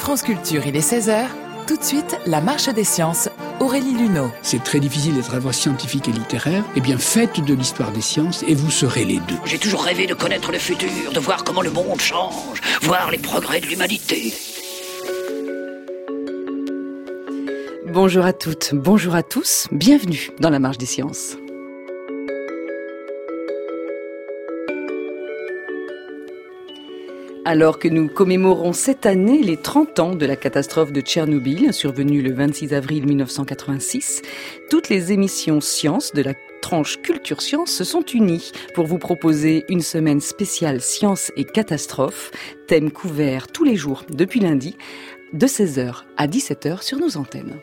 France Culture, il est 16h. Tout de suite, la marche des sciences. Aurélie Luneau. C'est très difficile d'être à la fois scientifique et littéraire. Eh bien, faites de l'histoire des sciences et vous serez les deux. J'ai toujours rêvé de connaître le futur, de voir comment le monde change, voir les progrès de l'humanité. Bonjour à toutes, bonjour à tous, bienvenue dans la marche des sciences. Alors que nous commémorons cette année les 30 ans de la catastrophe de Tchernobyl, survenue le 26 avril 1986, toutes les émissions sciences de la tranche Culture Science se sont unies pour vous proposer une semaine spéciale sciences et catastrophes, thème couvert tous les jours depuis lundi, de 16h à 17h sur nos antennes.